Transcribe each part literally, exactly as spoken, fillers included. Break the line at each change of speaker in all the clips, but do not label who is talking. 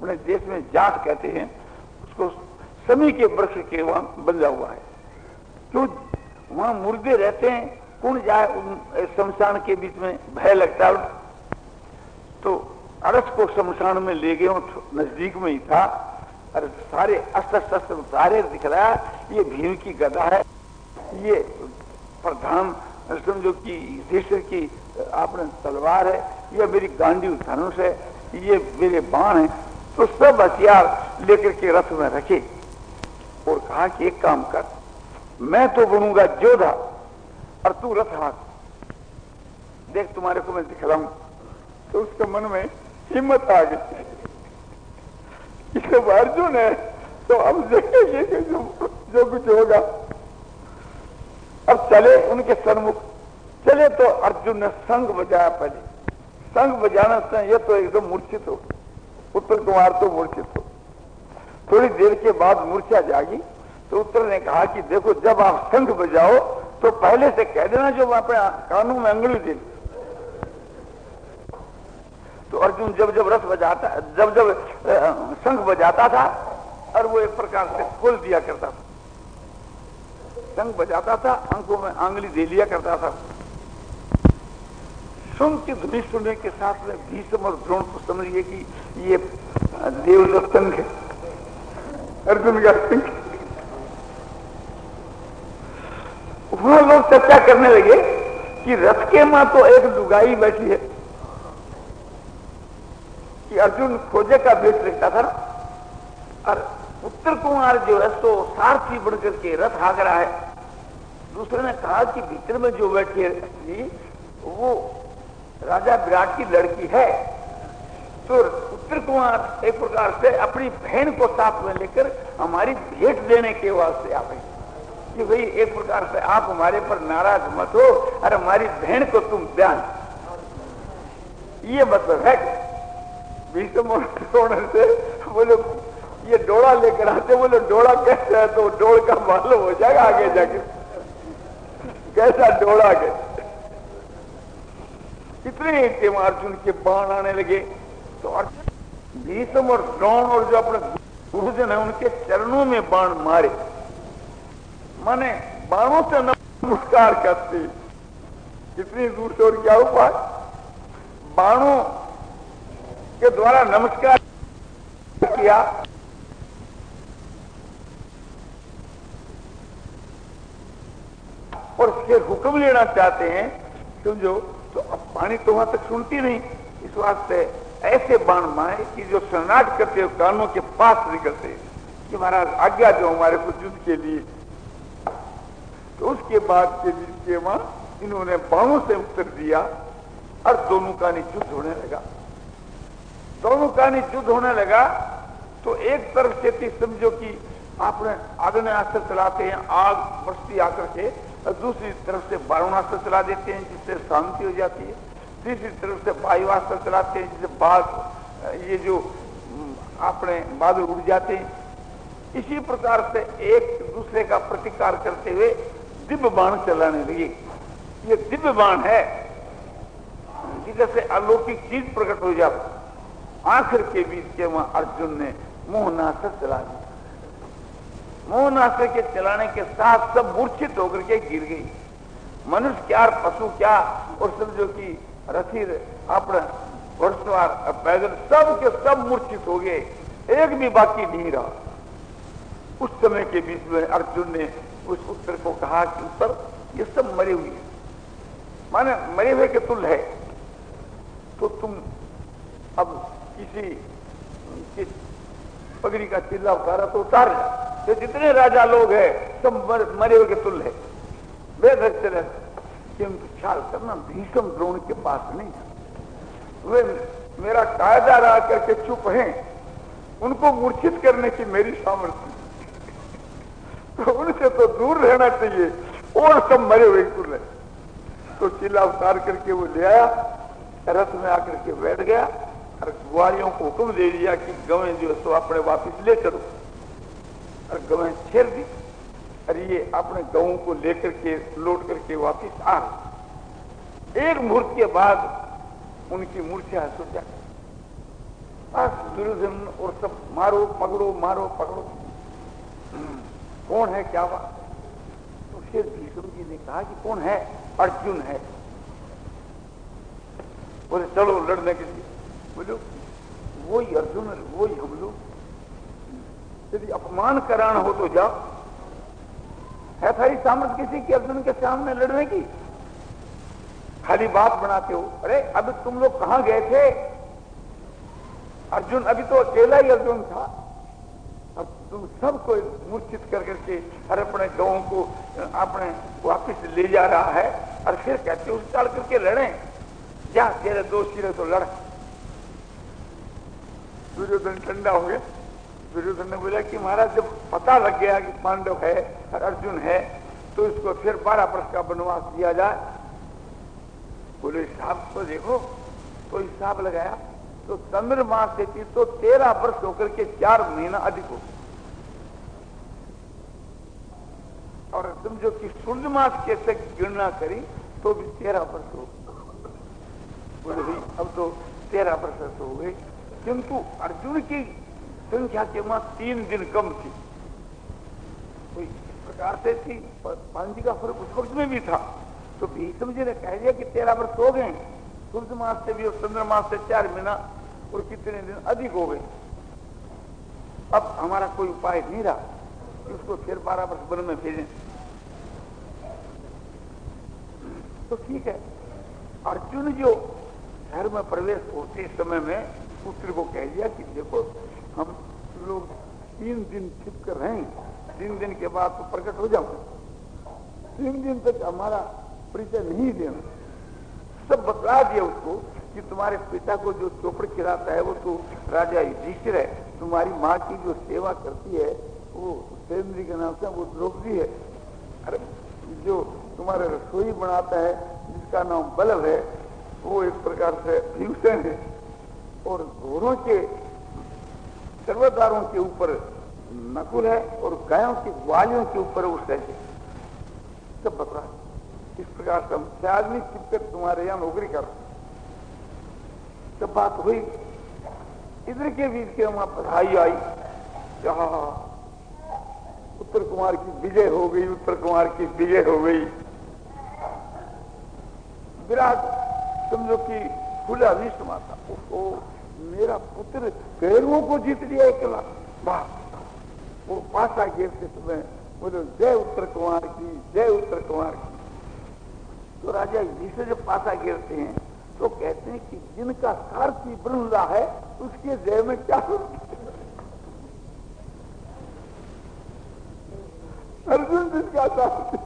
अपने देश में जाट कहते हैं उसको, समी के वृक्ष के वहां बंधा हुआ है। क्यों वहां मुर्दे रहते हैं, कौन जाए उन शमशान के बीच में, भय लगता है। तो अरस को शमशान में ले गए, नजदीक में ही था, और सारे अस्त्र शस्त्र सारे दिख रहा है, ये भीम की गदा है, ये प्रधान समझो कि युधिष्ठिर की आपने तलवार है, ये मेरी गांडी धनुष है, ये मेरे बाण है। तो सब हथियार लेकर के रथ में रखे और कहा कि एक काम कर, मैं तो बनूंगा योद्धा और तू रथ हाथ, देख तुम्हारे को मैं दिखलाऊं। तो उसके मन में हिम्मत आ गई, इससे अर्जुन है तो अब देखेंगे कि जो, जो कुछ होगा। अब चले उनके सन्मुख, चले तो अर्जुन ने शंख बजाया। पहले शंख बजाना से ये तो एकदम मूर्छित हो, उत्तर कुमार तो मूर्छित हो। थोड़ी देर के बाद मूर्छा जागी तो उत्तर ने कहा कि देखो जब आप शंख बजाओ तो पहले से कह देना जो अपने कानों में अंगुली दे। तो अर्जुन जब जब रथ बजाता, जब जब शंख बजाता था और वो एक प्रकार से खोल दिया करता था, शंख बजाता था, आंखों में आंगली दे लिया करता था। सुन की ध्वनि सुनने के साथ में भीष्म और द्रोण को समझिए कि ये देवदत्त शंख है, अर्जुन का शंख। वहां लोग चर्चा करने लगे कि रथ के मां तो एक लुगाई बैठी है, कि अर्जुन खोजे का वेश रखता था, और उत्तर कुमार जो है सो सारथी बनकर के रथ हाँक रहा है। दूसरे ने कहा कि भीतर में जो बैठी है वो राजा विराट की लड़की है। तो उत्तर कुमार एक प्रकार से अपनी बहन को साथ में लेकर हमारी भेंट देने के वास्ते आ गई कि भाई एक प्रकार से आप हमारे पर नाराज मत हो और हमारी बहन को तुम ध्यान, ये मतलब है। भीष्म से बोलो ये डोड़ा लेकर आते, बोलो डोड़ा कैसे है, तो डोड़ का मालूम हो जाएगा आगे जाके कैसा डोड़ा के। इतने अर्जुन के बाण आने लगे तो अर्जुन भीष्म और द्रोण और जो अपने गुरुजन है उनके चरणों में बाण मारे, माने बाणों से नमस्कार करते। कितनी दूर से और क्या उपाय, बाणों के द्वारा नमस्कार किया। और फिर हुक्म लेना चाहते हैं समझो, तो अब पानी तो वहां तक सुनती नहीं, इस वास्ते ऐसे बाण मारे कि जो सन्नाट करते हो कानों के पास निकलते कि महाराज आज्ञा जो हमारे को युद्ध के लिए। तो उसके बाद के के वहां इन्होंने बाणों से उत्तर दिया और दोनों का युद्ध होने लगा। दोनों का युद्ध होने लगा तो एक तरफ से थी समझो कि आपने आग्नेयास्त्र चलाते हैं, आग बरसती आकर के, और दूसरी तरफ से बारुणास्त्र चला देते हैं जिससे शांति हो जाती है, तीसरी तरफ से वायुवास्त्र चलाते हैं जिससे बाघ ये जो आपने बादल उड़ जाते हैं। इसी प्रकार से एक दूसरे का प्रतिकार करते हुए दिव्य बाण चलाने लगे। ये दिव्य बाण है जिससे अलौकिक चीज प्रकट हो जाती। आखिर के बीच के वहां अर्जुन ने मोहनास्त्र चला दिया। मोहनास्त्र के चलाने के साथ सब मूर्छित होकर के गिर गई। मनुष्य क्या, पशु क्या, और समझो कि रथी अपना घुड़सवार पैदल सब के सब मूर्छित हो गए, एक भी बाकी नहीं रहा। उस समय के बीच में अर्जुन ने उस उत्तर को कहा कि उत्तर ये सब मरे हुए हैं, माने मरे हुए के तुल्य है, तो तुम अब किसी की पगड़ी का चिल्ला उतारा तो उतार जा। तो जितने राजा लोग हैं सब मरे हुए के तुल्य है। वे चले किंतु ख्याल करना भीष्म द्रोण के पास नहीं है, वे मेरा कायदा रहा करके चुप हैं, उनको मूर्छित करने की मेरी सामर्थ्य, तो उनसे तो दूर रहना चाहिए, और सब मरे हुए तुल्य। तो चिल्ला उतार करके वो ले आया, रथ में आकर के बैठ गया और ग्वालियों को हुक्म दे दिया कि गवें जो है सो अपने वापिस ले चलो, और गवें छेड़ दी और ये अपने गवों को लेकर के लौट करके वापिस आ गए। एक मुहूर्त के बाद उनकी मूर्छा सुझा, बस दुर्योधन और सब मारो पकड़ो मारो पकड़ो, कौन है क्या बात। तो फिर भीष्म जी ने कहा कि कौन है, अर्जुन है। बोले चलो लड़ने के लिए। बोलो वही अर्जुन वही हम लोग, यदि अपमान कराना हो तो जाओ, है थारी सामर्थ किसी की अर्जुन के सामने लड़ने की? खाली बात बनाते हो। अरे अभी तुम लोग कहां गए थे? अर्जुन अभी तो अकेला ही अर्जुन था, अब तुम सबको मूर्छित कर करके हर अपने गांवों को अपने वापिस ले जा रहा है, और फिर कहते उस चाल करके लड़े, जा तेरे दोस्त रहे तो लड़। दुर्योधन ठंडा हो गया। दुर्योधन ने बोला कि महाराज जब पता लग गया कि पांडव है और अर्जुन है तो इसको फिर बारह वर्ष का वनवास दिया जाए। बोले हिसाब तो देखो, तो हिसाब लगाया तो चंद्रमास से थी तो तेरह वर्ष होकर के चार महीना अधिक हो, और समझो कि सूर्य मास के तक गणना करी तो भी तेरह वर्ष हो। बोले भाई अब तो तेरह वर्ष हो गए, किंतु अर्जुन की संख्या के मां तीन दिन कम थी। तो इस प्रकार से थी, पांच जी का फर्क उस वक्त में भी था। तो भीष्म जी ने कह दिया कि तेरह वर्ष हो गए, सूर्य मास से भी और चंद्रमास से चार महीना और कितने दिन अधिक हो गए, अब हमारा कोई उपाय नहीं रहा, उसको फिर बारह वर्ष वन में भेजें। तो ठीक है, अर्जुन जो शहर में प्रवेश होते समय में पुत्र को कह दिया कि देखो हम लोग तीन दिन छिप कर रहें, तीन दिन के बाद तो प्रकट हो जाओ, तीन दिन तक हमारा परिचय नहीं देना। सब बतला दिया उसको कि तुम्हारे पिता को जो चोपड़ खिलाता है वो तो राजा युधिष्ठिर है, तुम्हारी माँ की जो सेवा करती है वो सेंद्री के नाम से वो द्रौपदी है, अरे जो तुम्हारे रसोई बनाता है जिसका नाम बल्लभ है वो एक प्रकार से भीमसेन है, और घोड़ों के सर्वदारों के ऊपर नकुल है और गायों के ग्वालियों के ऊपर वो सहज है। सब बता इस प्रकार से हम छह आदमी छिपकर तुम्हारे यहाँ नौकरी कर। सब बात हुई, इधर के बीच के वहां बधाई आई, जहां उत्तर कुमार की विजय हो गई, उत्तर कुमार की विजय हो गई। विराट समझो कि खुला अनिष्ट माता, उसको मेरा पुत्र कैरवों को जीत लिया अकेला, वाह। वो पासा घेरते समय बोलो जय उत्तर कुमार की, जय उत्तर कुमार की। तो राजा जिसे जब पासा घेरते हैं तो कहते हैं कि जिनका सारथी बन रहा है उसके जय में क्या अर्जुन जिसका सारथी,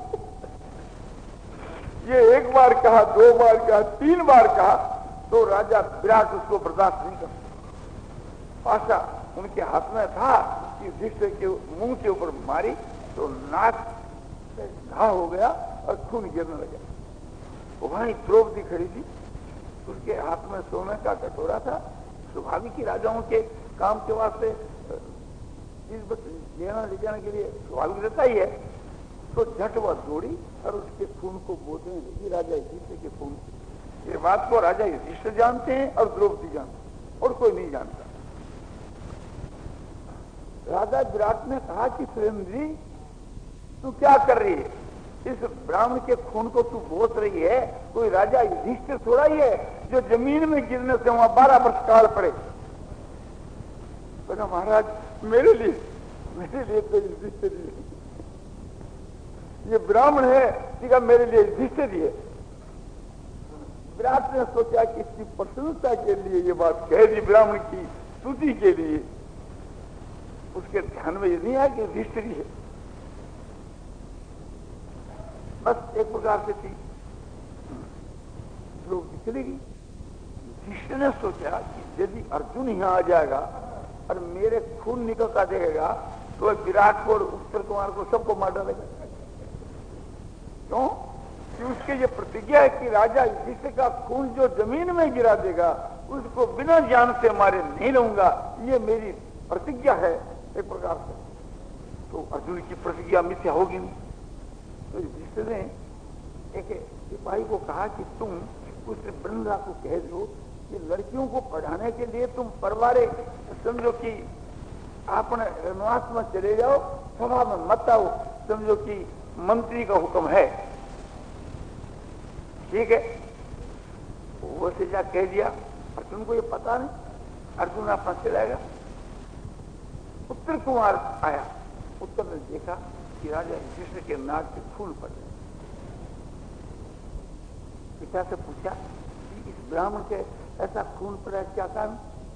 ये एक बार कहा, दो बार कहा, तीन बार कहा तो राजा विराट उसको बर्दाश्त नहीं कर। पासा उनके हाथ में था कि युधिष्ठिर के मुंह के ऊपर मारी तो नाक से घाव हो गया और खून गिरने लगा। वहां द्रौपदी खड़ी थी, उसके हाथ में सोने का कटोरा था। स्वाभाविक ही राजाओं के काम के वास्ते चीज लेना ले जाने के लिए स्वाभाविक रहता ही है। तो झट वह दौड़ी और उसके खून को बोतने लगी, राजा युधिष्ठिर के खून। ये बात को राजा युधिष्ठिर जानते हैं और द्रौपदी जानते हैं, और कोई नहीं जानता। राजा विराट ने कहा कि सुरेंद्री तू क्या कर रही है, इस ब्राह्मण के खून को तू बोस रही है, कोई राजा युधिष्ठिर थोड़ा ही है जो जमीन में गिरने से वहां बारह वर्ष काल पड़े। तो महाराज मेरे लिए मेरे लिए तो युधिष्ठिर ही, ये ब्राह्मण है ठीक, मेरे लिए युधिष्ठिर ही है। विराट ने सोचा कि इसकी प्रसन्नता के लिए ये बात कह दी, ब्राह्मण की स्तुति के लिए। उसके ध्यान में ये नहीं आया कि युधिष्ठिर ही है, बस एक प्रकार से थी। लोग चली गई। युधिष्ठिर ने सोचा कि यदि अर्जुन यहां आ जाएगा और मेरे खून निकलता देगा तो विराट को और उत्तर कुमार को सबको मार डालेगा। क्यों? कि उसके ये प्रतिज्ञा है कि राजा युधिष्ठिर का खून जो जमीन में गिरा देगा उसको बिना जान से मारे नहीं रहूंगा, ये मेरी प्रतिज्ञा है एक प्रकार से। तो अर्जुन की प्रतिज्ञा मिथ्या होगी नहीं। तो युधिष्ठिर ने एक सिपाही को कहा कि तुम उस ब्रह्मरा को कह दो कि लड़कियों को पढ़ाने के लिए तुम परवारे समझो कि अपने रनवास में चले जाओ, सभा में मत आओ, समझो कि मंत्री का हुक्म है, ठीक है। वो से जा कह दिया, अर्जुन को ये पता नहीं, अर्जुन अपना चलाएगा। उत्तर कुमार आया, उत्तर ने देखा कि राजा युधिष्ठिर के नाक से फूल पड़ रहे। पिता से पूछा कि इस ब्राह्मण के ऐसा खून पड़ा क्या कारण?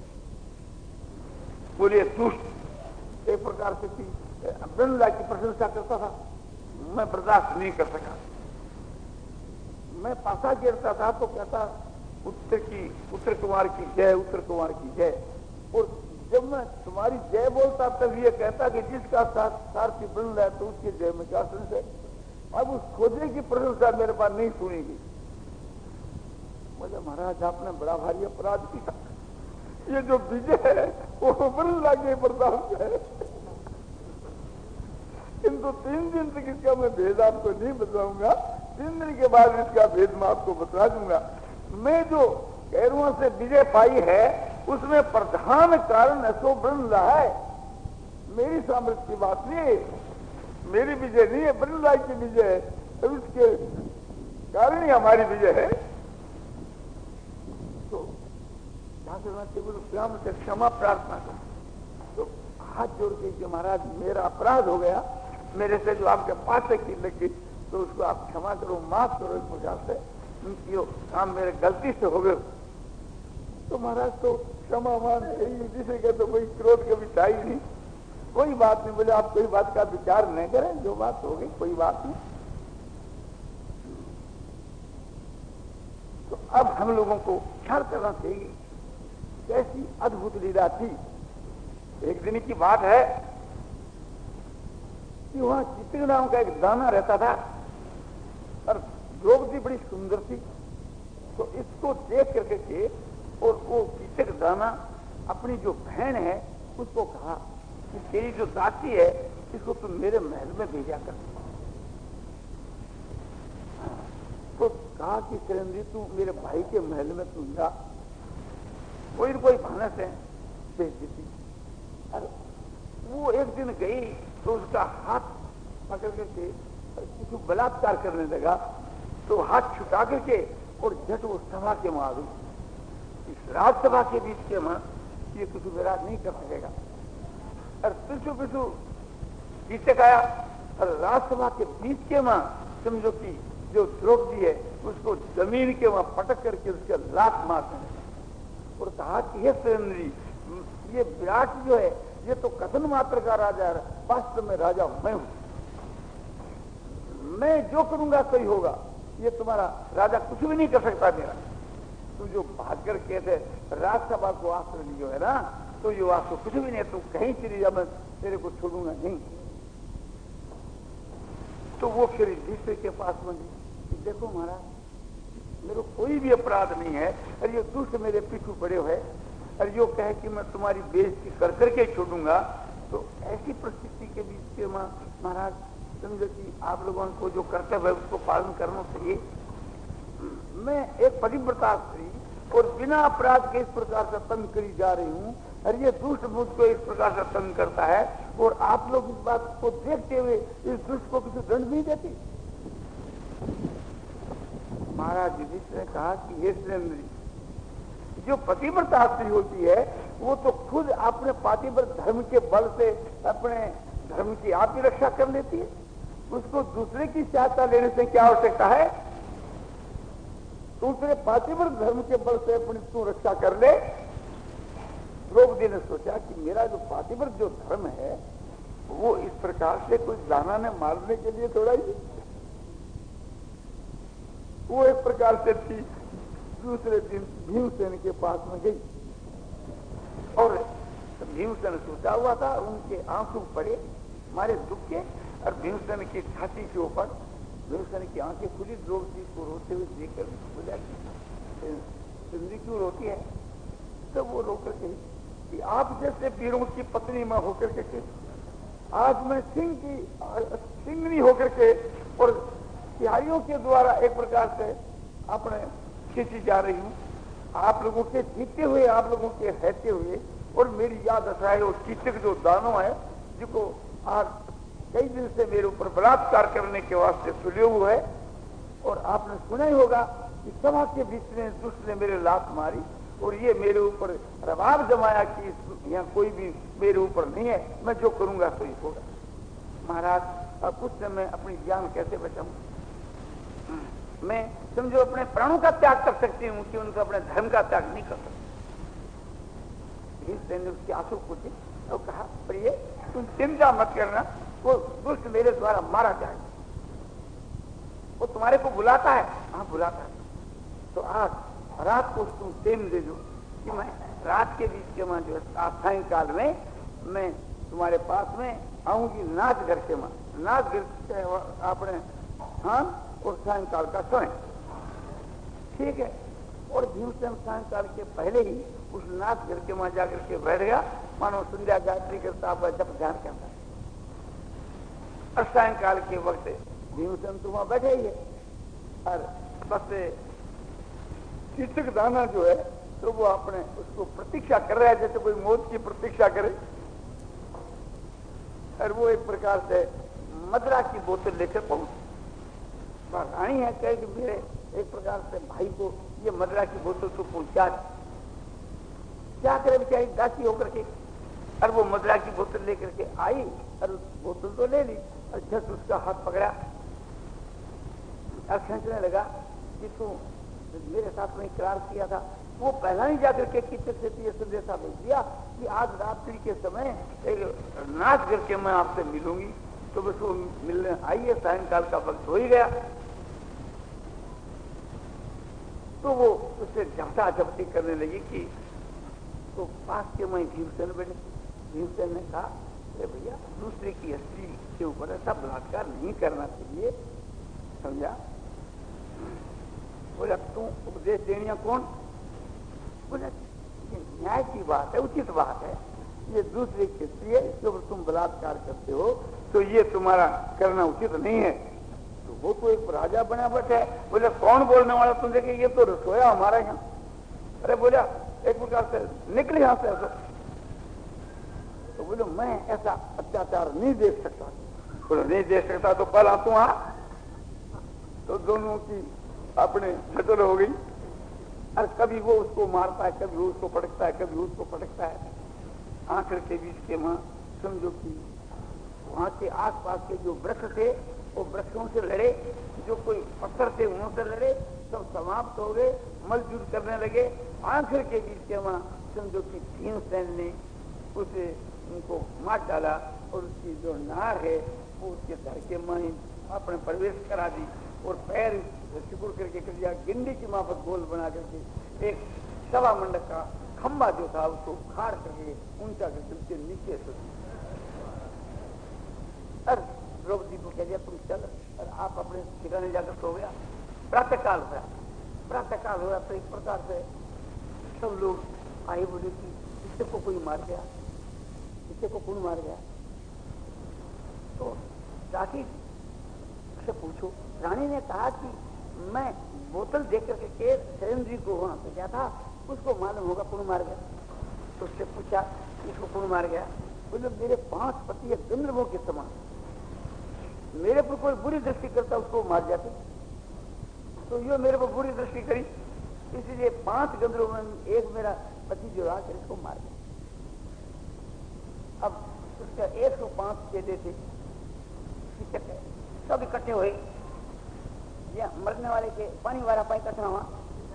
बोले दुष्ट, एक प्रकार से ब्रह्मला की प्रशंसा करता था, मैं बर्दाश्त नहीं कर सका। मैं पासा गिरता था तो कहता उत्तर की उत्तर कुमार की जय, उत्तर कुमार की जय। और जब मैं तुम्हारी जय बोलता तब ये कहता कि जिसका सारथी ब्रह्म है तो उसकी जय में क्या संशय। अब उस खोजे की प्रशंसा मेरे पास नहीं सुनेगी। मुझे महाराज आपने बड़ा भारी अपराध किया, ये जो विजय है वो ब्रह्म के बर्दाश्त है, किंतु तीन दिन तक इसका मैं भेद आपको नहीं बताऊंगा, तीन दिन के बाद इसका भेद मैं आपको बता दूंगा। मैं जो कैरुओं से विजय पाई है उसमें प्रधान कारण अशोक ब्रह्म है, मेरी सामर्थ्य की बात नहीं है, मेरी विजय नहीं है, ब्रह्म की विजय है, तो उसके कारण ही हमारी विजय है। तो ब्राह्मण से क्षमा प्रार्थना कर, तो हाथ जोड़ के कि महाराज मेरा अपराध हो गया, मेरे से जो आपके पास की लगी तो उसको आप क्षमा करो, माफ करो, इस प्रकार से यो काम मेरे गलती से हो गए। तो महाराज तो क्षमा मान जिसे कहते तो कोई क्रोध कभी था ही नहीं, कोई बात नहीं। बोले आप कोई बात का विचार नहीं करें, जो बात हो गई कोई बात नहीं। तो अब हम लोगों को ख्याल करना चाहिए कैसी अद्भुत लीला थी। एक दिन की बात है कि वहां चित्र नाम का एक दाना रहता था और द्रौपदी बड़ी सुंदर थी, तो इसको देख करके के और वो कीचक दाना अपनी जो बहन है उसको कहा कि तेरी जो दासी है इसको तुम मेरे महल में भेजा कर। तो कहा कि चिरंजी तू मेरे भाई के महल में तू जा, कोई न कोई बहाना से भेज देती। और वो एक दिन गई तो उसका हाथ पकड़ करके किसी बलात्कार करने लगा, तो हाथ छुटा करके और झट वो सभा के मारू। इस राजसभा के बीच के मां ये कुछ विराट नहीं कर सकेगा। और पिछू पिछू कीचक आया और राजसभा के बीच के मां समझो कि जो द्रौपदी है उसको जमीन के वहां पटक करके उसके लात मारते हैं और कहा कि हे सुरेंद्री, ये विराट जो है ये तो कथन मात्र का राजा है, वास्तव में राजा मैं हूं, मैं जो करूंगा सही होगा, ये तुम्हारा राजा कुछ भी नहीं कर सकता मेरा। तू जो भाग कर कहते राजसभा को आश्रय लियो है ना, तो ये आपको कुछ भी नहीं, तू कहीं चली जा, मैं तेरे को छोड़ूंगा नहीं। तो वो फिर युधिष्ठिर के पास में कि देखो महाराज मेरे कोई भी अपराध नहीं है और ये दुष्ट मेरे पीछू पड़े हुए और यो कहे कि मैं तुम्हारी बेइज्जती कर करके छोड़ूंगा, तो ऐसी परिस्थिति के बीच के महाराज समझो कि आप लोगों को जो कर्तव्य है उसको पालन करना चाहिए। मैं एक पतिव्रता स्त्री और बिना अपराध के इस प्रकार से तंग करी जा रही हूँ और ये दुष्ट मुझको इस प्रकार से तंग करता है और आप लोग इस बात को देखते हुए इस दुष्ट को किसी दंड नहीं देते। महाराज युधिष्ठिर ने कहा कि ये सुरेंद्री, जो पतिव्रता स्त्री होती है वो तो खुद अपने पातिव्रत धर्म के बल से अपने धर्म की आप ही रक्षा कर लेती है, उसको दूसरे की सहायता लेने से क्या आवश्यकता है। दूसरे पातिव्रत धर्म के बल से अपनी तू रक्षा कर ले। द्रौपदी ने सोचा कि मेरा जो पातिव्रत जो धर्म है वो इस प्रकार से कोई दाना ने मारने के लिए थोड़ा ही, वो एक प्रकार से थी। दूसरे दिन भीमसेन के पास में गई और भीमसेन सोचा हुआ था, उनके आंसू पड़े मारे दुख के और भीमसेन की छाती के ऊपर भीमसेन की आंखें खुली, द्रौपदी को रोते हुए देखकर बोला सिंधी क्यों रोती है। तो वो रोकर कही कि आप जैसे वीरों की पत्नी में होकर के आज मैं सिंह की सिंगनी होकर के और सिहारियों के द्वारा एक प्रकार से अपने खींची जा रही हूं आप लोगों के जीते हुए, आप लोगों के रहते हुए, और मेरी याद दशा है, वो कीचक जो दानव है जिसको आज कई दिन से मेरे ऊपर बलात्कार करने के वास्ते सुले हुए है, और आपने सुना ही होगा कि सभा के बीच में दुष्ट ने मेरे लात मारी और ये मेरे ऊपर रबाब जमाया कि यहाँ कोई भी मेरे ऊपर नहीं है, मैं जो करूंगा तो ही होगा। महाराज अब उससे मैं अपनी जान कैसे बचाऊं? मैं समझो अपने प्राणों का त्याग कर सकती हूँ कि उनको अपने धर्म का त्याग नहीं कर सकती। ने उसके आंसू पूछे और कहा, प्रिय तुम चिंता मत करना, वो दुष्ट मेरे द्वारा मारा जाए, वो तुम्हारे को बुलाता है। हाँ बुलाता है, तो आज रात को तुम टेम दे दो कि मैं रात के बीच के मां जो सायंकाल में मैं तुम्हारे पास में आऊंगी, नाच घर के मां, नाच घर अपने हाँ, और सायंकाल का समय ठीक है। और भीमसेन सायंकाल के पहले ही उस नाच घर के वहां जाकर के बैठ गया, मानो संध्या गायत्री करता हुआ जब ध्यान करता है। और सायंकाल के वक्त भीमसेन तो वहां बैठे ही है, और बस कीचक दाना जो है तो वो अपने उसको प्रतीक्षा कर रहा है, जैसे कोई मौत की प्रतीक्षा करे। और वो एक प्रकार से मदरा की बोतल लेकर पहुंच, रानी है कहे कि मेरे एक प्रकार से भाई को ये मदरा की बोतल तो पहुंचा, क्या करे बेचारी दासी होकर के। और वो मदरा की बोतल लेकर के आई और उस बोतल तो ले ली, और झट उसका हाथ पकड़ा और खींचने लगा कि तू मेरे साथ में इकरार किया था। वो पहला ही जाकर के कीचक से ये संदेशा भेज दिया कि आज रात्रि के समय एक नाच करके मैं आपसे मिलूंगी। तो बस वो मिलने आई है, सायंकाल का वक्त हो ही गया। तो वो उससे झपटा झपटी करने लगी कि तो पास के मैं भीमसेन बैठे। भीमसेन ने कहा, अरे भैया दूसरे की स्त्री के ऊपर ऐसा बलात्कार नहीं करना चाहिए, समझा? बोला तू उपदेश देनिया कौन? बोला ये न्याय की बात है, उचित बात है, ये दूसरे की स्त्री है, इसके ऊपर तुम बलात्कार करते हो तो ये तुम्हारा करना उचित नहीं है। तो वो तो एक राजा बना बैठा है। बोले कौन बोलने वाला? तुम देखे ये तो रसोया हमारा यहाँ। अरे बोला एक प्रकार से निकले यहां से ऐसा। तो बोले मैं ऐसा अत्याचार नहीं देख सकता। बोले नहीं देख सकता तो कल आ तू आ। तो दोनों की अपने झगड़ हो गई, और कभी वो उसको मारता है, कभी वो उसको पटकता है, कभी उसको पटकता है। आंखड़ के बीच के वहां समझो कि वहां के आसपास के जो वृक्ष थे वो वृक्षों से लड़े, जो कोई पत्थर थे उनों से लड़े, सब समाप्त हो गए, मलजूल करने लगे। आखिर के बीच के वहां समझो कि भीमसेन ने उसे उनको मार डाला, और उसकी जो नार है वो उसके घर के मां अपने प्रवेश करा दी, और पैर सिकुड़ करके कर दिया, गिंडी की माफक गोल बना करके एक सवा मंडक का खंबा जो था उसको उखाड़ करके ऊंचा करके नीचे से द्रौपदी को कह दिया तुम चल, और आप अपने ठिकाने जाकर सो गया। प्रातः काल हुआ, प्रातः काल हुआ तो एक प्रकार से सब लोग आए, बोले कि इससे को कोई मार गया, इससे को कौन मार गया? तो जाके से पूछो। रानी ने कहा कि मैं बोतल देकर के शैलेंद्र को वहां पे गया था, उसको मालूम होगा कौन मार गया। तो उससे पूछा इसको कौन मार गया? बोले मेरे पांच पति गंधर्वों के समान, मेरे पर कोई बुरी दृष्टि करता उसको मार जाते, तो ये मेरे पर बुरी दृष्टि करी, इसलिए पांच गंधर्वों में एक मेरा पति जो रहा इसको मार गया। अब उसका एक सौ पांच चेले थे, सब इकट्ठे हुए, या मरने वाले के पानी वाला पाई इकट्ठा हुआ,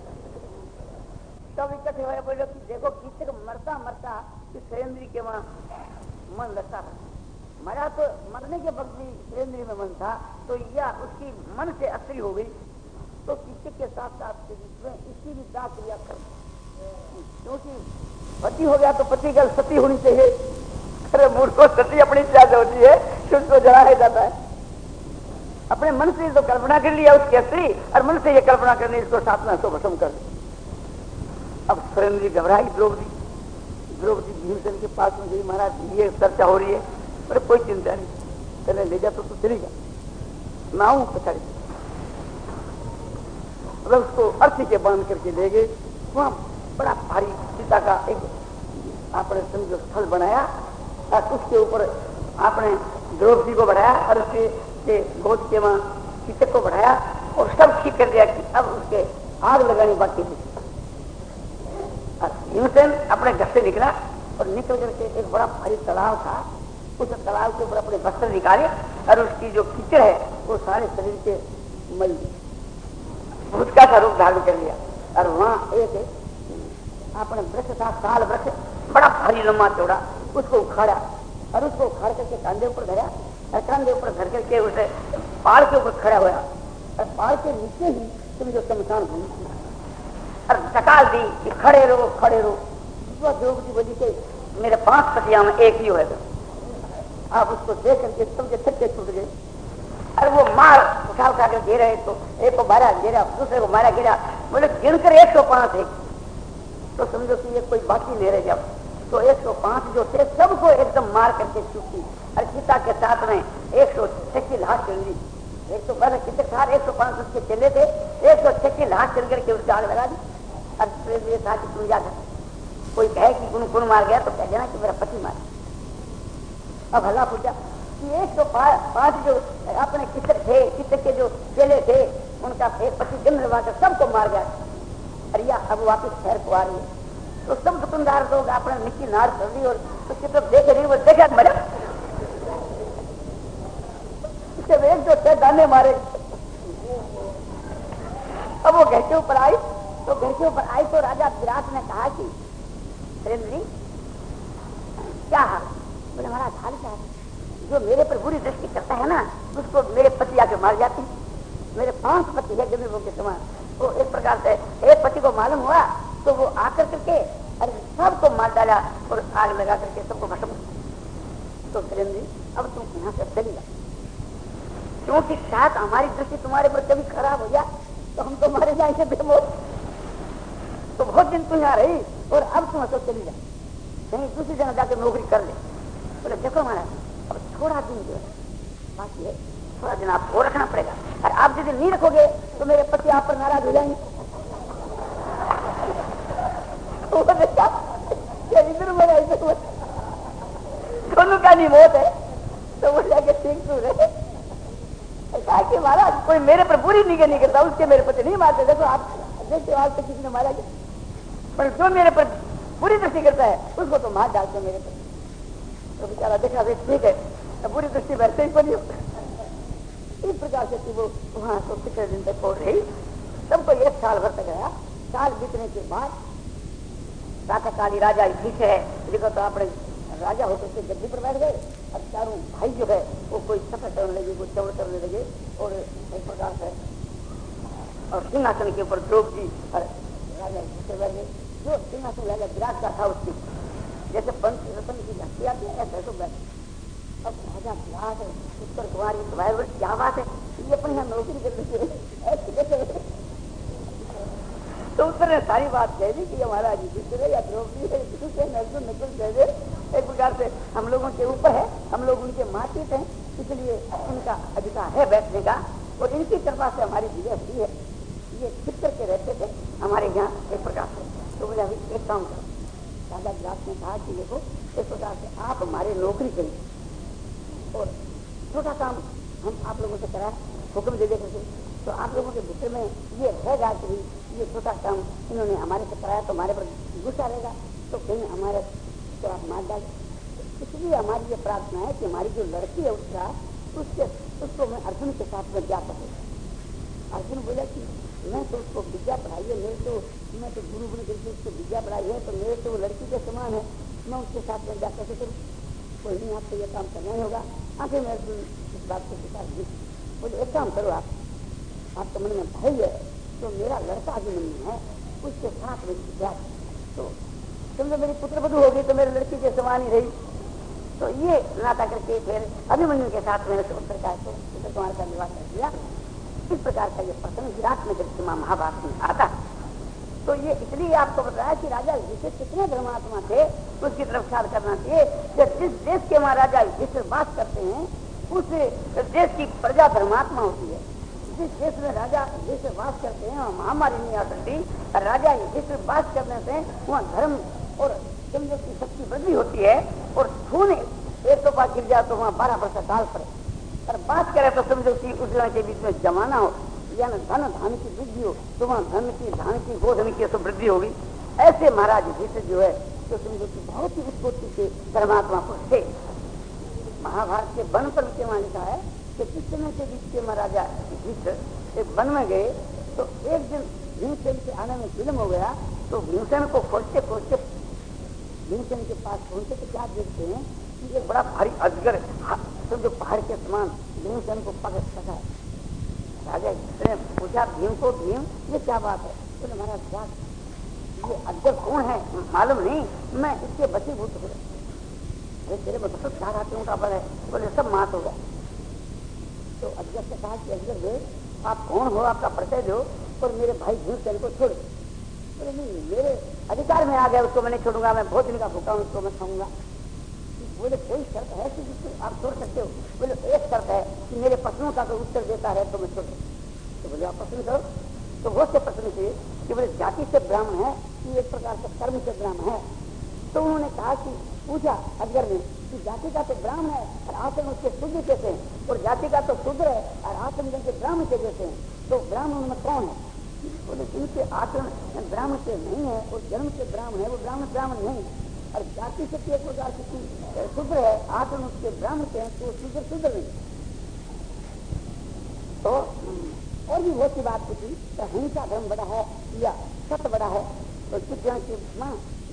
सब इकट्ठे हुए। बोले देखो कीचक मरता मरता इस शैलेंद्री के वहां मन लगता था, मरा तो मरने के वक्त भी शैलेंद्री में मन था, तो यह उसकी मन से अस्त्री हो गई, तो कीचक के साथ साथ के बीच में इसकी भी दाह क्रिया कर, क्योंकि पति हो गया तो पति का सती होनी चाहिए। अरे मूर्खों, सती अपनी चाह होती है कि उसको जलाया जाता है। अपने मन से तो कल्पना कर लिया उसकी स्त्री, और मन से ये कल्पना करने इसको साथ में तो भस्म कर दी। अब शैलेंद्री घबराई, द्रौपदी द्रौपदी भीमसेन के पास में गई, महाराज ये चर्चा हो रही है। अरे कोई चिंता नहीं, चले ले जा तो तू चली जा, मैं आऊं पछाड़ी। मतलब उसको अर्थी के बांध करके ले गए, वहां
बड़ा भारी सीता का एक आपने समझो स्थल बनाया और उसके ऊपर आपने द्रौपदी को बढ़ाया और उसके के गोद के वहां कीचक को बढ़ाया और सब ठीक कर दिया कि अब उसके आग लगानी बाकी थी। भीमसेन अपने घर से निकला और निकल करके एक बड़ा भारी तालाब था, उस तालाब के ऊपर अपने वस्त्र निकाले और उसकी जो कीचड़ है वो सारे शरीर के मल भूत का रूप धारण कर लिया और वहां एक अपने वृक्ष था, साल वृक्ष बड़ा भारी लंबा चौड़ा, उसको उखाड़ा और उसको उखाड़ करके कांधे ऊपर धरा और कांधे ऊपर धर करके उसे पहाड़ के ऊपर खड़ा हुआ और पहाड़ के नीचे ही तुम जो शमशान भूमि और टकाल दी कि खड़े रहो खड़े रहो। द्रौपदी बोली के मेरे पांच पतिया में एक ही होगा। आप उसको देख करके सबके छक्के छूट गए और वो मार उठा उठा कर गिरा, एक को एक को मारा गिरा, दूसरे को मारा गिरा, बोले गिनकर एक सौ पांच है तो समझो कि ये कोई बाकी नहीं रह जब तो एक सौ पांच जो थे सबको एकदम मार करके चुकी और सीता के साथ में एक सौ छह की लाश चल दी। एक सौ बारह कितने सार एक सौ पांच उसके चले थे, एक सौ छह की लाश चल करके उससे आग लगा दी और ये था कि तुम जाकर कोई कहे कि कौन कौन मार गया तो कह देना कि मेरा पति मार। अब हल्ला पूछा कि एक सौ पांच जो अपने किसक थे, किसक के जो चेले थे उनका एक पति जन्म लगाकर सबको मार गया। अरे या अब वापिस शहर को आ रही है तो सब दुकानदार लोग अपने मिट्टी नार कर दी और उसकी तरफ देख रही, वो देखा मरे एक जो थे दाने मारे। अब वो घर के ऊपर आई तो घर के ऊपर आई तो राजा विराट ने कहा कि जी क्या हाल? बोले महाराज हाल क्या है? जो मेरे पर बुरी दृष्टि करता है ना उसको मेरे पति आके मार जाते हैं। मेरे पांच पति है जमीनों के समान, तो एक प्रकार से एक पति को मालूम हुआ तो वो आकर करके अरे सबको मार डाला और आग लगा करके सबको भस्म। तो जी अब तुम यहाँ से चली जा, क्योंकि शायद हमारी दृष्टि तुम्हारे पर कभी खराब हो जाए तो हम तो मारे जाएंगे बेमौत। तो बहुत दिन तू यहाँ रही और अब तुम सब चली जा, कहीं दूसरी जगह जाकर नौकरी कर ले। बोले देखो महाराज अब थोड़ा दिन जो है बाकी है, थोड़ा दिन आपको रखना पड़ेगा और आप यदि नहीं रखोगे तो मेरे पति आप पर नाराज हो जाएंगे। इधर मेरा इधर दोनों का नहीं मौत है तो वो जाके ठीक तू रहे। कहा कि महाराज कोई मेरे पर बुरी निगाह नहीं करता उसके मेरे पति नहीं मारते। देखो आप देखते आज तक किसी ने मारा गया, पर जो मेरे पर बुरी दृष्टि करता है उसको तो मार डालते मेरे पर। तो बेचारा देखा ठीक है तो बुरी दृष्टि वैसे ही बनी इस प्रकार से कि वो वहां तो कितने दिन तक पहुंच रही। सबको एक साल भर तक गया। साल बीतने के बाद प्रातःकाली राजा पीछे है देखो तो अपने राजा होते थे गद्दी पर बैठ गए और चारों भाई जो है वो कोई सफर करने लगे, कोई चौड़ करने लगे और एक प्रकार से और सिंहासन के ऊपर द्रौपदी और राजा पीछे बैठ गए। जो सिंहासन राजा विराट का था उसकी जैसे पंच रतन की हस्ती आती है ऐसे तो बैठ। अब राजा विराट उत्तर कुमारी भाई क्या बात है ये अपने यहाँ नौकरी कर रही है ऐसे कैसे? तो उत्तर ने सारी बात कह दी कि हमारा युधिष्ठिर है या द्रौपदी है नजर नकल कह दे। एक प्रकार से हम लोगों के ऊपर है, हम लोग उनके मातृ हैं, इसलिए इनका अधिकार है बैठने का और इनकी कृपा से हमारी विजय हुई है। ये छिप करके रहते थे हमारे यहाँ एक प्रकार से। तो बोले अभी एक काम करो। राजा विराट ने कहा कि देखो इस प्रकार से आप हमारे नौकरी करिए और छोटा काम हम आप लोगों से कराए हुक्म दे देते तो आप लोगों के भीतर में ये रहेगा कि ये छोटा काम इन्होंने हमारे से कराया तो हमारे पर गुस्सा रहेगा तो कहीं हमारे तो आप मार डाल। इसलिए हमारी ये प्रार्थना है कि हमारी जो लड़की है उसका उसके उसको मैं अर्जुन के साथ में जा सकूँ। अर्जुन बोला कि मैं तो उसको विद्या पढ़ाई है, मेरे तो मैं तो गुरु बन करके उसको विद्या पढ़ाई है तो मेरे तो वो लड़की के समान है, मैं उसके साथ में जा कैसे करूँ? कोई नहीं आपको ये काम करना ही होगा। आखिर में अर्जुन इस बात को स्वीकार की। बोले एक काम करो आप आपके मन में भय है तो मेरा लड़का अभिमन्यु है उसके साथ में विद्या तो समझो मेरी पुत्र वधू होगी तो मेरी लड़की के समान ही रही। तो ये नाता करके फिर अभिमन्यु के साथ मैंने उत्तर का तो उत्तर कुमार का विवाह कर दिया। इस प्रकार का ये प्रसंग विराट में जब महाभारत में आता तो ये इसलिए आपको बताया कि राजा युधिष्ठिर कितने धर्मात्मा थे उसकी तरफ ख्याल करना चाहिए। जब जिस देश के महाराजा युधिष्ठिर बात करते हैं उस देश की प्रजा धर्मात्मा होती है। जिस देश में राजा जैसे वास करते हैं वहाँ महामारी नहीं आ सकती। राजा जैसे वास करने से वहाँ धर्म और समझो की शक्ति वृद्धि होती है। और खून एक तो बात गिर जाए तो वहाँ बारह वर्ष काल पड़े, और बात करे तो समझो कि उस जगह के बीच में जमाना हो या धन धान की वृद्धि हो तो वहाँ धन की धान की गोधन की सब वृद्धि होगी। ऐसे महाराज युधिष्ठिर जो है तो समझो कि बहुत ही उत्पत्ति के परमात्मा पुरुष थे। महाभारत के वन पर के वहां लिखा है कि किस समय के बीच के महाराजा युधिष्ठिर एक वन में गए तो एक दिन भीमसेन के आने में विलम्ब हो गया। तो भीमसेन को खोजते खोजते भीमसेन के पास पहुंचे तो क्या देखते हैं कि एक बड़ा भारी अजगर समझो पहाड़ के समान भीमसेन को पकड़ सका है। राजा ने पूछा भीम को, भीम ये क्या बात है? बोले तो महाराज क्या ये अजगर कौन है मालूम नहीं, मैं इसके बसीभूत हो गया। तेरे मतलब चार हाथियों का बल है। बोले सब मात हो गया। तो अजगर से कहा कि अजगर दे आप कौन हो, आपका परिचय दो और मेरे भाई भीमसेन को छोड़। बोले नहीं मेरे अधिकार में आ गया, उसको मैं नहीं छोड़ूंगा, मैं बहुत दिन का भूखा हूँ, उसको मैं खाऊंगा। बोले कोई शर्त है कि जिसको आप छोड़ सकते हो? बोले एक शर्त है कि मेरे प्रश्नों का कोई उत्तर देता है तो मैं छोड़ सकता। तो बोले आप प्रश्न करो। तो बहुत से प्रश्न किए कि बोले जाति से ब्राह्मण है कि एक प्रकार से कर्म से ब्राह्मण है। तो उन्होंने कहा कि पूछा अजगर ने कि जाति का तो ब्राह्मण है और आचरण उसके शूद्र कैसे हैं, और जाति का तो शूद्र है और आचरण जैसे ब्राह्मण के जैसे हैं, तो ब्राह्मण में कौन है? बोले जिनके आचरण ब्राह्मण के नहीं है और जन्म से ब्राह्मण है वो ब्राह्मण ब्राह्मण नहीं, और जाति से एक प्रकार की शूद्र है, आचरण उसके ब्राह्मण के हैं तो शूद्र शूद्र नहीं। तो और भी बहुत सी बात पूछी तो हिंसा धर्म बड़ा है या सत्य बड़ा है? तो जिस जन के माँ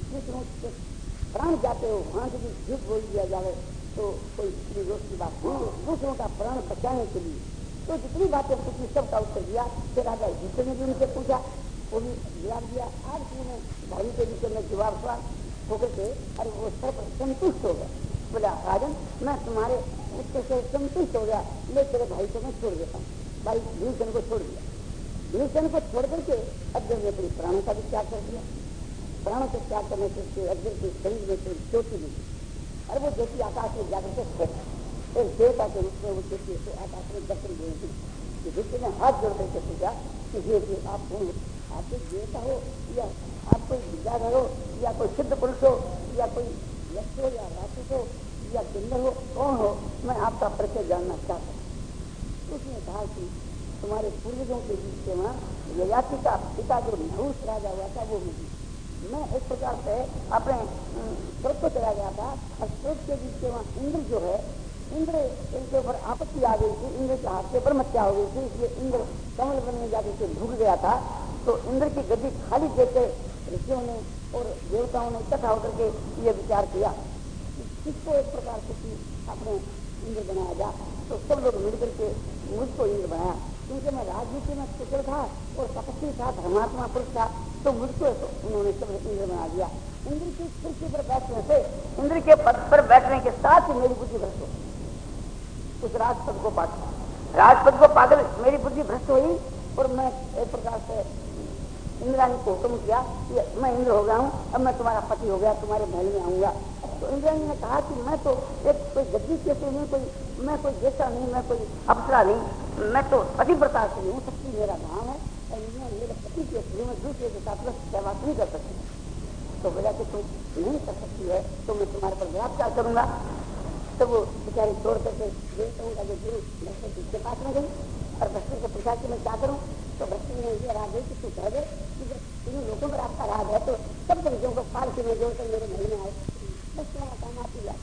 जिस प्राण जाते हो वहां से भी झूठ बोल दिया जाए तो कोई रोज की बात नहीं, दूसरों का प्राण बचाने के लिए। तो जितनी बातें पूछी सबका उत्तर दिया। फिर राजा युधिष्ठिर ने भी उनसे पूछा, वो भी जवाब दिया। आज उन्होंने भाई के विषय में जवाब सवाल होकर के अरे वो सब संतुष्ट हो गया। बोला राजन मैं तुम्हारे उत्तर से संतुष्ट हो गया, मैं तेरे भाई को मैं छोड़ देता हूँ। भाई भीमसेन को छोड़ दिया। भीमसेन को छोड़ करके अजगर ने अपनी प्राणों का भी त्याग कर दिया। प्राणों के त्याग करने से अजगर के शरीर में कोई ज्योति नहीं, और वो ज्योति आकाश में जाकर के थे एक देवता के रूप में वो ज्योति तो आकाश में दर्शन दे थी। युधिष्ठिर ने हाथ जोड़ करके पूछा कि ये आप कौन, आप कोई देवता हो या आप कोई विद्याधर हो या कोई सिद्ध पुरुष हो या कोई यक्ष हो या राक्षस हो या किन्नर हो, कौन हो? मैं आपका परिचय जानना चाहता हूँ। उसने कहा कि तुम्हारे पूर्वजों के बीच में ययाति का पिता जो नहुष राजा हुआ था वो मुझे, मैं एक प्रकार से अपने स्रोत को चला गया था और स्रोत के बीच में वहाँ इंद्र जो है, इंद्र इनके ऊपर आपत्ति आ गई थी, इंद्र के हाथ से ब्रह्मत्या हो गई थी, इसलिए इंद्र कमल वन में जाकर के ढुक गया था। तो इंद्र की गद्दी खाली देते ऋषियों ने और देवताओं ने इकट्ठा होकर के ये विचार किया किसको एक प्रकार से अपने इंद्र बनाया जा। तो सब लोग मिलकर के मुझको इंद्र बनाया, क्योंकि मैं राजनीति में कुशल था और तपस्वी था, धर्मात्मा पुरुष था, तो मुझको तो उन्होंने सब इंद्र बना दिया। इंद्र की कुर्सी पर बैठने से, इंद्र के पद पर बैठने के साथ ही मेरी बुद्धि भ्रष्ट हो, उस राजपद को पाकर राजपद को पाकर मेरी बुद्धि भ्रष्ट हुई और मैं एक प्रकार से इंद्राणी को हुक्म किया कि मैं इंद्र हो गया हूँ, अब मैं तुम्हारा पति हो गया, तुम्हारे महल में आऊंगा। तो इंद्राणी ने कहा कि मैं तो एक कोई गद्दी कैसे नहीं, कोई मैं कोई जैसा नहीं, मैं कोई अप्सरा नहीं, मैं तो पतिव्रता से हूँ, शक्ति मेरा नाम है और मैं मेरे पति के मैं दूसरे के साथ सहवास नहीं कर सकती। तो बोला कि तुम नहीं कर सकती है तो मैं तुम्हारे पर बलात्कार करूंगा। तो वो बेचारी छोड़ करके देवताओं का जो गुरु बृहस्पति के पास में गई और बृहस्पति से पूछा कि मैं क्या करूँ। तो बृहस्पति ने ये राज है कि तू कह दे कि इन लोगों पर आपका राज है तो सब चीजों को पालकी में जोड़कर मेरे महल में आए, बस तुम्हारा काम आती जाए,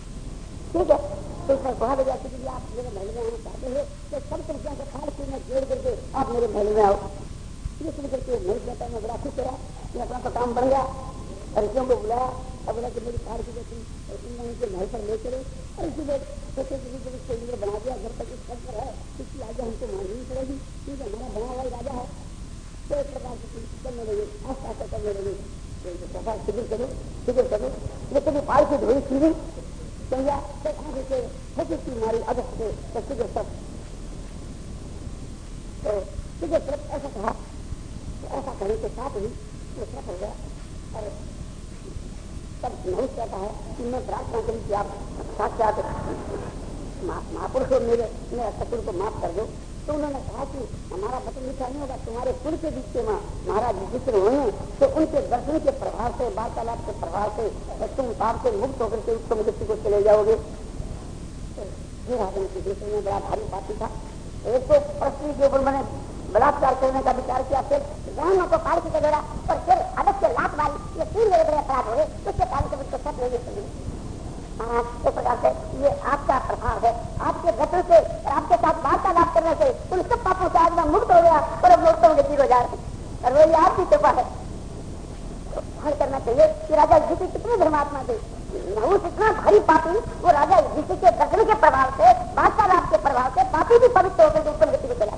ठीक है। तो उसने कहा लगा कि आप मेरे महल में आना चाहते हो तो सब चीजों को पालकी में जोड़ करके आप मेरे महल में आओ। ये सुन करके महल जाता मैं बड़ा खुश हुआ, अपना तो काम बन गया। ऋषियों को बुलाया और बोला कि मेरी पालकी जो थी के महल पर ले चले और इसीलिए सोचे कि इंद्र बना दिया। जब तक इस पद पर है इसकी आज्ञा हमको माननी नहीं पड़ेगी, क्योंकि हमारा बना हुआ राजा है। तो एक प्रकार से करने लगे, आस्ता आस्ता करने लगे, शिविर करो शिविर करो। लेकिन पालकी धोई सीधी समझा तो आगे से फटी की मारी अगस्त से तो शिविर सब तो शिविर सब ऐसा कहा। तो ऐसा करने के साथ ही वो सब हो गया और तब नहीं कहता है कि मैं प्रार्थना करूँ कि आप साक्षात महापुरुष हो, मेरे मेरे शत्रु को माफ कर दो। तो उन्होंने कहा कि हमारा वचन मीठा नहीं होगा, तुम्हारे कुल के बीच में महाराज विचित्र होंगे तो उनके दर्शन के प्रभाव से, वार्तालाप के प्रभाव से तुम पाप से मुक्त होकर के उत्तम गति को चले जाओगे। ये राजन के देश में बड़ा भारी पापी था। एक तो पृथ्वी के ऊपर मैंने बलात्कार करने का विचार किया, फिर जहनों को पार के जोड़ा और फिर अवश्य लात मारी। ये तीन बड़े बड़े अपराध हो गए, उसके कारण से मुझको सब लोग चली। महाराज इस प्रकार से ये आपका प्रभाव है, आपके वचन से आपके साथ वार्तालाप करने से उन सब पापों से आज मैं मुक्त हो गया और अब उत्तम गति को जा रहे और वो ये आपकी कृपा है। तो ध्यान करना चाहिए कि राजा युधिष्ठिर कितने धर्मात्मा थे, नहुष इतना भारी पापी, वो राजा युधिष्ठिर के दर्शन के प्रभाव से, वार्तालाप के प्रभाव से पापी भी पवित्र होकर उत्तम गति को चला।